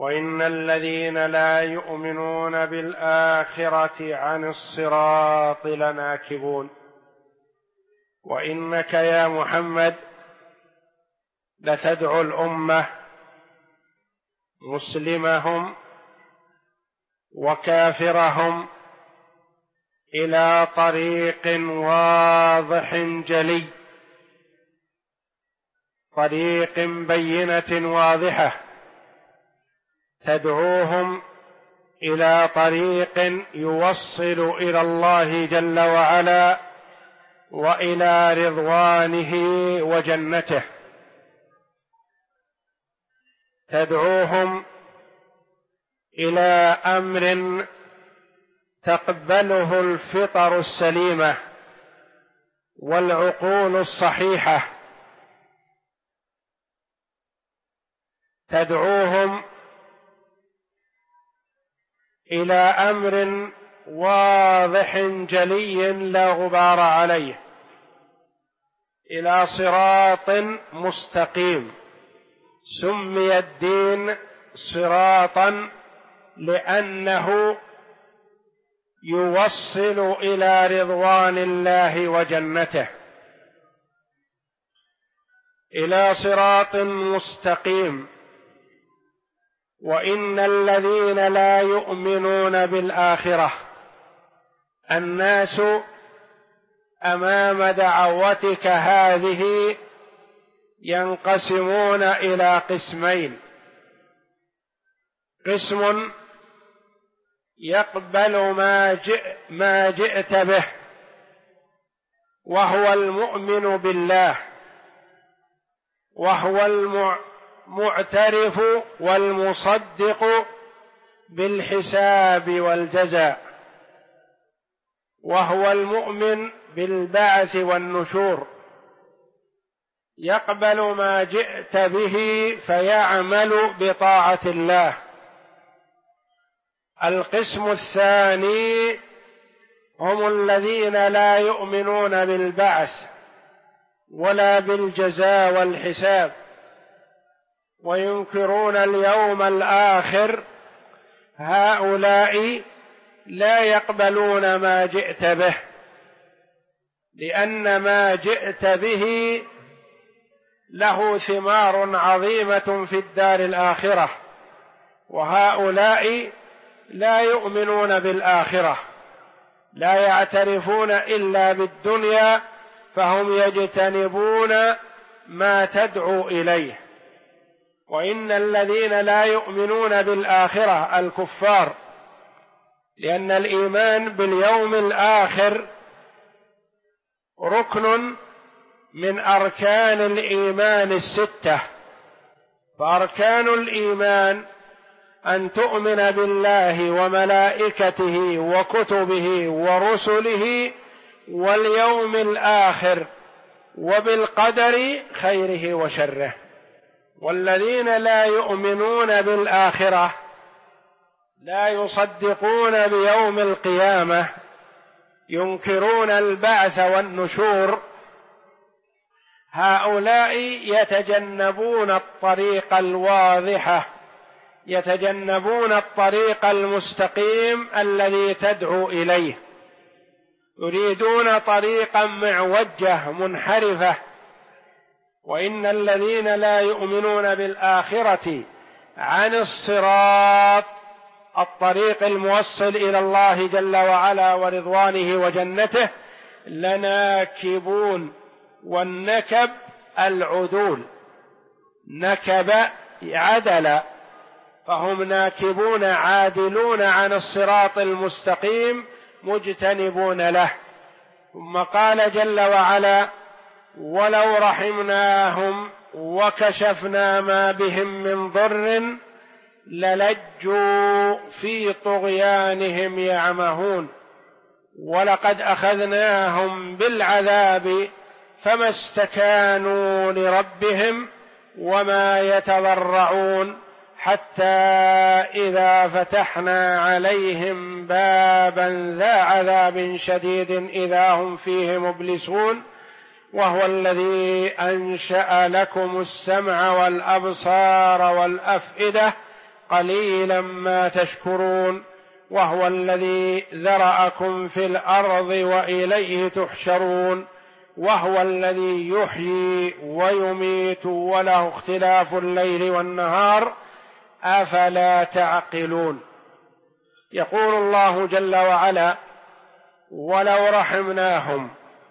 وإن الذين لا يؤمنون بالآخرة عن الصراط لناكبون. وإنك يا محمد لتدعو الأمة مسلمهم وكافرهم إلى طريق واضح جلي، طريق بينة واضحة، تدعوهم إلى طريق يوصل إلى الله جل وعلا وإلى رضوانه وجنته، تدعوهم إلى أمر تقبله الفطر السليمة والعقول الصحيحة، تدعوهم إلى أمر واضح جلي لا غبار عليه، إلى صراط مستقيم. سمي الدين صراطا لأنه يوصل إلى رضوان الله وجنته، إلى صراط مستقيم. وإن الذين لا يؤمنون بالآخرة، الناس أمام دعوتك هذه ينقسمون إلى قسمين: قسم يقبل ما جئت به وهو المؤمن بالله، وهو المعترف والمصدق بالحساب والجزاء، وهو المؤمن بالبعث والنشور، يقبل ما جئت به فيعمل بطاعة الله. القسم الثاني هم الذين لا يؤمنون بالبعث ولا بالجزاء والحساب، وينكرون اليوم الآخر. هؤلاء لا يقبلون ما جئت به، لأن ما جئت به له ثمار عظيمة في الدار الآخرة، وهؤلاء لا يؤمنون بالآخرة، لا يعترفون إلا بالدنيا، فهم يجتنبون ما تدعو إليه. وإن الذين لا يؤمنون بالآخرة الكفار، لأن الإيمان باليوم الآخر ركن من أركان الإيمان الستة، فأركان الإيمان أن تؤمن بالله وملائكته وكتبه ورسله واليوم الآخر وبالقدر خيره وشره. والذين لا يؤمنون بالآخرة، لا يصدقون بيوم القيامة، ينكرون البعث والنشور، هؤلاء يتجنبون الطريق الواضحة، يتجنبون الطريق المستقيم الذي تدعو إليه، يريدون طريقا معوجة منحرفة. وإن الذين لا يؤمنون بالآخرة عن الصراط، الطريق الموصل إلى الله جل وعلا ورضوانه وجنته، لناكبون. والنكب العدول، نكب عدل، فهم ناكبون عادلون عن الصراط المستقيم مجتنبون له. ثم قال جل وعلا: ولو رحمناهم وكشفنا ما بهم من ضر للجوا في طغيانهم يعمهون ولقد أخذناهم بالعذاب فما استكانوا لربهم وما يتضرعون حتى إذا فتحنا عليهم بابا ذا عذاب شديد إذا هم فيه مبلسون وهو الذي أنشأ لكم السمع والأبصار والأفئدة قليلا ما تشكرون وهو الذي ذرأكم في الأرض وإليه تحشرون وهو الذي يحيي ويميت وله اختلاف الليل والنهار أفلا تعقلون. يقول الله جل وعلا: ولو رحمناهم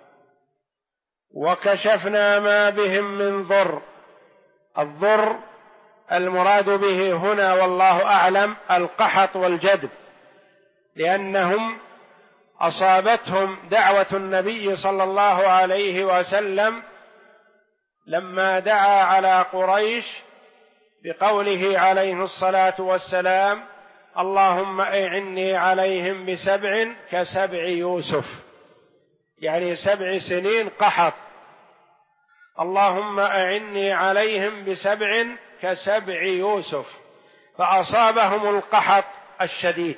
وكشفنا ما بهم من ضر. الضر المراد به هنا والله أعلم القحط والجدب، لأنهم أصابتهم دعوة النبي صلى الله عليه وسلم لما دعا على قريش بقوله عليه الصلاة والسلام: اللهم أعني عليهم بسبع كسبع يوسف، يعني 7 سنين قحط. اللهم أعني عليهم بسبع كسبع يوسف، فأصابهم القحط الشديد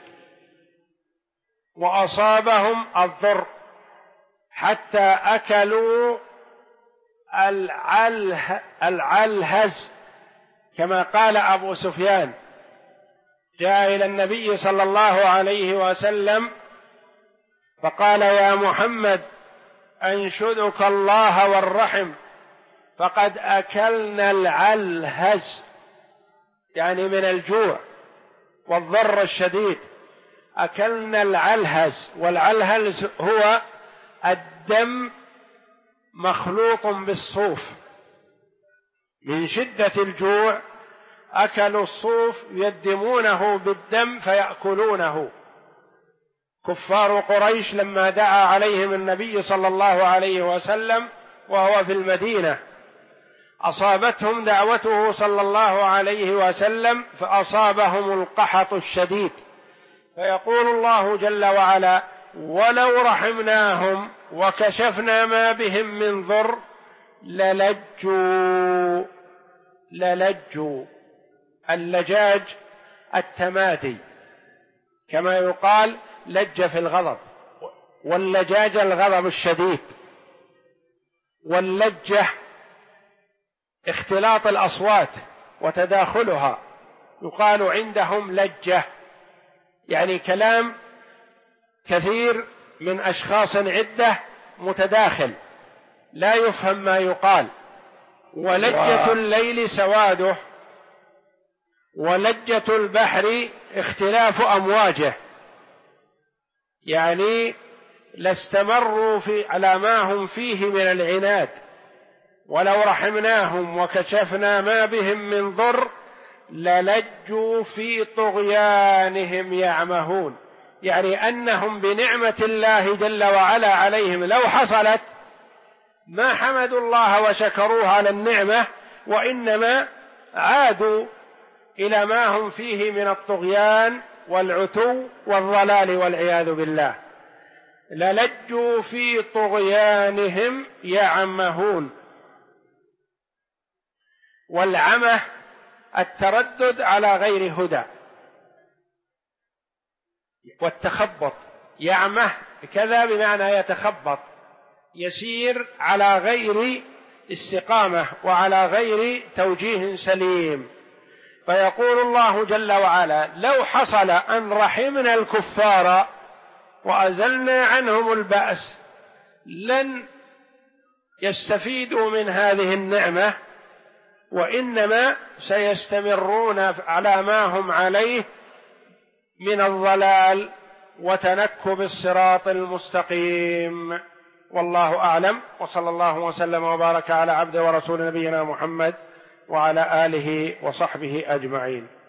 وأصابهم الضر حتى أكلوا العلهز، كما قال أبو سفيان. جاء إلى النبي صلى الله عليه وسلم فقال: يا محمد أنشدك الله والرحم فقد أكلنا العلهز، يعني من الجوع والضر الشديد. أكلنا العلهز، والعلهز هو الدم مخلوط بالصوف، من شدة الجوع أكلوا الصوف يدمونه بالدم فيأكلونه. كفار قريش لما دعا عليهم النبي صلى الله عليه وسلم وهو في المدينة أصابتهم دعوته صلى الله عليه وسلم فأصابهم القحط الشديد. فيقول الله جل وعلا: ولو رحمناهم وكشفنا ما بهم من ضر للجوا. اللجاج التمادي، كما يقال لج في الغضب، واللجاج الغضب الشديد، واللجة اختلاط الأصوات وتداخلها، يقال عندهم لجة، يعني كلام كثير من أشخاص عدة متداخل لا يفهم ما يقال. ولجة الليل سواده، ولجة البحر اختلاف أمواجه، يعني لاستمروا على ما هم فيه من العناد. ولو رحمناهم وكشفنا ما بهم من ضر للجوا في طغيانهم يعمهون، يعني أنهم بنعمة الله جل وعلا عليهم لو حصلت ما حمدوا الله وشكروه على النعمة، وإنما عادوا إلى ما هم فيه من الطغيان والعتو والضلال والعياذ بالله. للجوا في طغيانهم يعمهون. والعمى التردد على غير هدى، والتخبط. يعمه كذا بمعنى يتخبط، يسير على غير استقامة وعلى غير توجيه سليم. فيقول الله جل وعلا: لو حصل أن رحمنا الكفار وأزلنا عنهم البأس لن يستفيدوا من هذه النعمة، وإنما سيستمرون على ما هم عليه من الضلال وتنكب الصراط المستقيم. والله أعلم، وصلى الله وسلم وبارك على عبده ورسول نبينا محمد وعلى آله وصحبه أجمعين.